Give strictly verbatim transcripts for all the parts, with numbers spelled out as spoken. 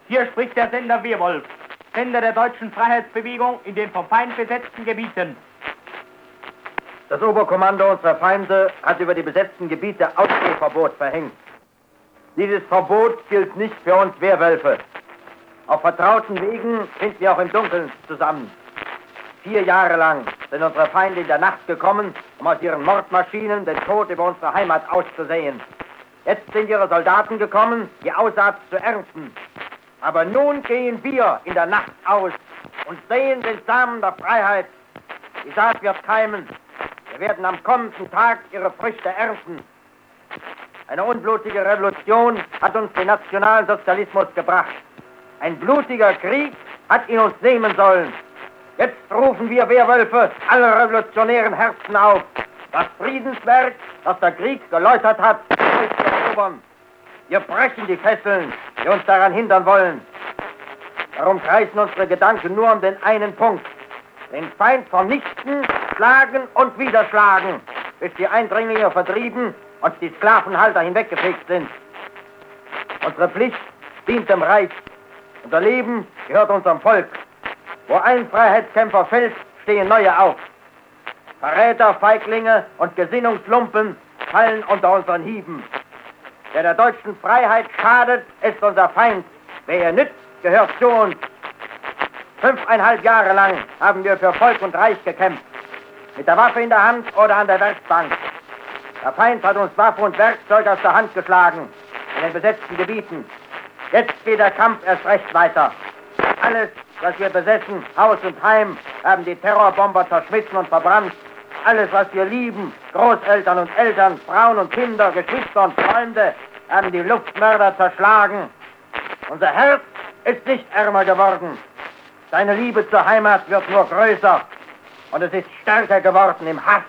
Hier spricht der Sender Wehrwolf, Sender der deutschen Freiheitsbewegung in den vom Feind besetzten Gebieten. Das Oberkommando unserer Feinde hat über die besetzten Gebiete Ausgehverbot verhängt. Dieses Verbot gilt nicht für uns Wehrwölfe. Auf vertrauten Wegen finden wir auch im Dunkeln zusammen. Vier Jahre lang sind unsere Feinde in der Nacht gekommen, um aus ihren Mordmaschinen den Tod über unsere Heimat auszusäen. Jetzt sind ihre Soldaten gekommen, die Aussaat zu ernten. Aber nun gehen wir in der Nacht aus und säen den Samen der Freiheit. Die Saat wird keimen. Wir werden am kommenden Tag ihre Früchte ernten. Eine unblutige Revolution hat uns den Nationalsozialismus gebracht. Ein blutiger Krieg hat ihn uns nehmen sollen. Jetzt rufen wir Wehrwölfe alle revolutionären Herzen auf, das Friedenswerk, das der Krieg geläutert hat, neu zu erobern. Wir brechen die Fesseln, die uns daran hindern wollen. Darum kreisen unsere Gedanken nur um den einen Punkt. Den Feind vernichten, schlagen und wieder schlagen, bis die Eindringlinge vertrieben und die Sklavenhalter hinweggefegt sind. Unsere Pflicht dient dem Reich. Unser Leben gehört unserem Volk. Wo ein Freiheitskämpfer fällt, stehen neue auf. Verräter, Feiglinge und Gesinnungslumpen fallen unter unseren Hieben. Wer der deutschen Freiheit schadet, ist unser Feind. Wer ihr nützt, gehört zu uns. Fünfeinhalb Jahre lang haben wir für Volk und Reich gekämpft. Mit der Waffe in der Hand oder an der Werkbank. Der Feind hat uns Waffe und Werkzeug aus der Hand geschlagen. In den besetzten Gebieten. Jetzt geht der Kampf erst recht weiter. Alles, was wir besetzen, Haus und Heim, haben die Terrorbomber zerschmissen und verbrannt. Alles, was wir lieben, Großeltern und Eltern, Frauen und Kinder, Geschwister und Freunde, haben die Luftmörder zerschlagen. Unser Herz ist nicht ärmer geworden. Seine Liebe zur Heimat wird nur größer. Und es ist stärker geworden im Hass.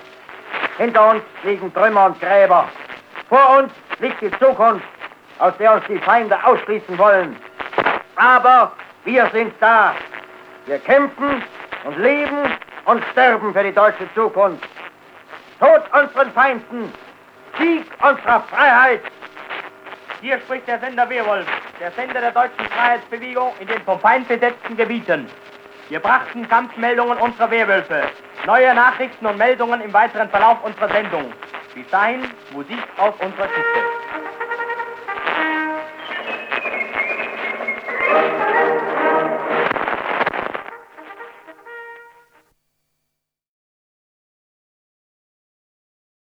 Hinter uns liegen Trümmer und Gräber. Vor uns liegt die Zukunft, aus der uns die Feinde ausschließen wollen. Aber wir sind da. Wir kämpfen und leben und sterben für die deutsche Zukunft. Tod unseren Feinden, Sieg unserer Freiheit. Hier spricht der Sender Wehrwolf, der Sender der deutschen Freiheitsbewegung in den vom Feind besetzten Gebieten. Wir brachten Kampfmeldungen unserer Wehrwölfe. Neue Nachrichten und Meldungen im weiteren Verlauf unserer Sendung. Bis dahin Musik aus unserer Kiste.